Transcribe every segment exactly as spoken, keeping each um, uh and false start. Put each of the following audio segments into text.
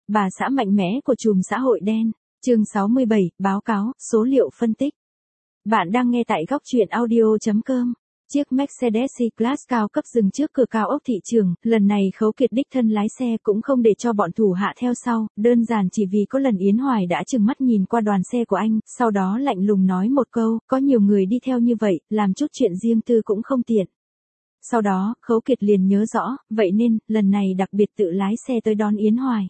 bà xã mạnh mẽ của chùm xã hội đen. Chương sáu mươi bảy, báo cáo, số liệu phân tích. Bạn đang nghe tại góc truyện audio chấm com. Chiếc Mercedes C-Class cao cấp dừng trước cửa cao ốc thị trường, lần này Khấu Kiệt đích thân lái xe cũng không để cho bọn thủ hạ theo sau, đơn giản chỉ vì có lần Yến Hoài đã trừng mắt nhìn qua đoàn xe của anh, sau đó lạnh lùng nói một câu, có nhiều người đi theo như vậy, làm chút chuyện riêng tư cũng không tiện. Sau đó, Khấu Kiệt liền nhớ rõ, vậy nên, lần này đặc biệt tự lái xe tới đón Yến Hoài.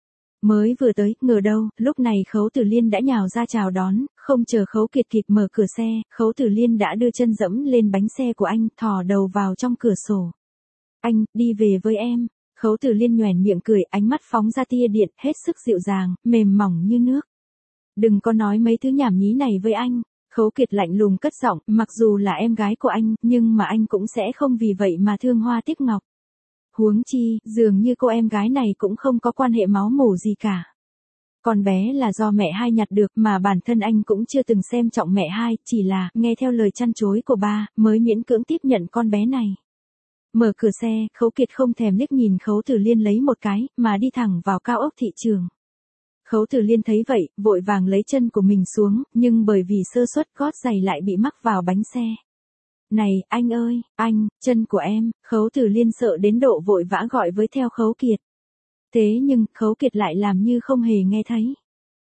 Mới vừa tới, ngờ đâu, lúc này Khấu Tử Liên đã nhào ra chào đón, không chờ Khấu Kiệt kịp mở cửa xe, Khấu Tử Liên đã đưa chân dẫm lên bánh xe của anh, thò đầu vào trong cửa sổ. Anh, đi về với em. Khấu Tử Liên nhoẻn miệng cười, ánh mắt phóng ra tia điện, hết sức dịu dàng, mềm mỏng như nước. Đừng có nói mấy thứ nhảm nhí này với anh. Khấu Kiệt lạnh lùng cất giọng, mặc dù là em gái của anh, nhưng mà anh cũng sẽ không vì vậy mà thương hoa tiếc ngọc. Huống chi, dường như cô em gái này cũng không có quan hệ máu mủ gì cả. Con bé là do mẹ hai nhặt được mà bản thân anh cũng chưa từng xem trọng mẹ hai, chỉ là, nghe theo lời chăn chối của ba, mới miễn cưỡng tiếp nhận con bé này. Mở cửa xe, Khấu Kiệt không thèm liếc nhìn Khấu Tử Liên lấy một cái, mà đi thẳng vào cao ốc thị trường. Khấu Tử Liên thấy vậy, vội vàng lấy chân của mình xuống, nhưng bởi vì sơ suất gót giày lại bị mắc vào bánh xe. Này, anh ơi, anh, chân của em, Khấu Tử Liên sợ đến độ vội vã gọi với theo Khấu Kiệt. Thế nhưng, Khấu Kiệt lại làm như không hề nghe thấy.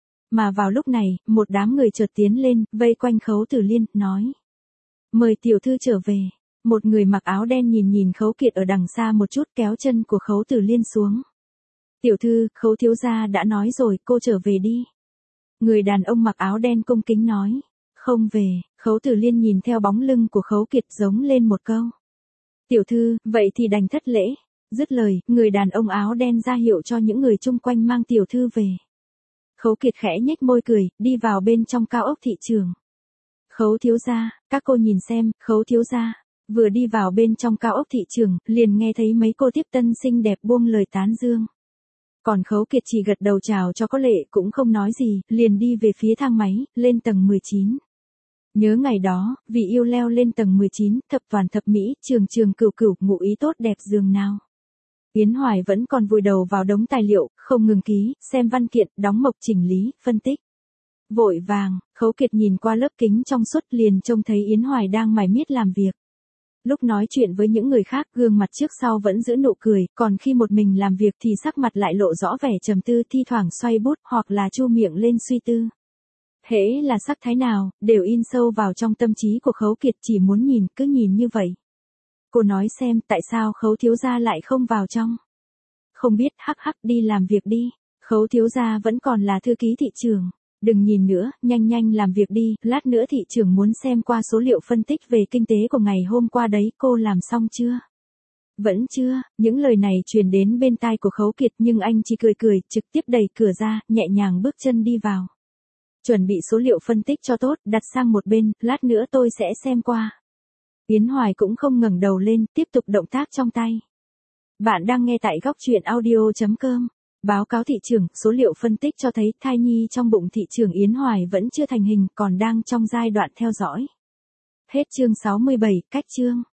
Mà vào lúc này, một đám người chợt tiến lên, vây quanh Khấu Tử Liên, nói. Mời tiểu thư trở về. Một người mặc áo đen nhìn nhìn Khấu Kiệt ở đằng xa một chút kéo chân của Khấu Tử Liên xuống. Tiểu thư, Khấu thiếu gia đã nói rồi, cô trở về đi. Người đàn ông mặc áo đen cung kính nói. Không về, Khấu Tử Liên nhìn theo bóng lưng của Khấu Kiệt giống lên một câu. Tiểu thư, vậy thì đành thất lễ. Dứt lời, người đàn ông áo đen ra hiệu cho những người chung quanh mang tiểu thư về. Khấu Kiệt khẽ nhếch môi cười, đi vào bên trong cao ốc thị trường. Khấu thiếu gia, các cô nhìn xem, Khấu thiếu gia. Vừa đi vào bên trong cao ốc thị trường, liền nghe thấy mấy cô tiếp tân xinh đẹp buông lời tán dương. Còn Khấu Kiệt chỉ gật đầu chào cho có lệ cũng không nói gì, liền đi về phía thang máy, lên tầng mười chín. Nhớ ngày đó, vì yêu leo lên tầng mười chín, thập toàn thập mỹ, trường trường cửu cửu, ngụ ý tốt đẹp giường nào. Yến Hoài vẫn còn vùi đầu vào đống tài liệu, không ngừng ký, xem văn kiện, đóng mộc chỉnh lý, phân tích. Vội vàng, Khấu Kiệt nhìn qua lớp kính trong suốt liền trông thấy Yến Hoài đang mải miết làm việc. Lúc nói chuyện với những người khác gương mặt trước sau vẫn giữ nụ cười, còn khi một mình làm việc thì sắc mặt lại lộ rõ vẻ trầm tư, thi thoảng xoay bút hoặc là chu miệng lên suy tư. Hễ là sắc thái nào, đều in sâu vào trong tâm trí của Khấu Kiệt, chỉ muốn nhìn, cứ nhìn như vậy. Cô nói xem tại sao Khấu thiếu gia lại không vào trong. Không biết, hắc hắc, đi làm việc đi. Khấu thiếu gia vẫn còn là thư ký thị trường. Đừng nhìn nữa, nhanh nhanh làm việc đi, lát nữa thị trưởng muốn xem qua số liệu phân tích về kinh tế của ngày hôm qua đấy, cô làm xong chưa? Vẫn chưa, những lời này truyền đến bên tai của Khấu Kiệt nhưng anh chỉ cười cười, trực tiếp đẩy cửa ra, nhẹ nhàng bước chân đi vào. Chuẩn bị số liệu phân tích cho tốt, đặt sang một bên, lát nữa tôi sẽ xem qua. Yến Hoài cũng không ngẩng đầu lên, tiếp tục động tác trong tay. Bạn đang nghe tại góc truyện audio chấm com. Báo cáo thị trường, số liệu phân tích cho thấy thai nhi trong bụng thị trường Yến Hoài vẫn chưa thành hình, còn đang trong giai đoạn theo dõi. Hết chương sáu mươi bảy, cách chương.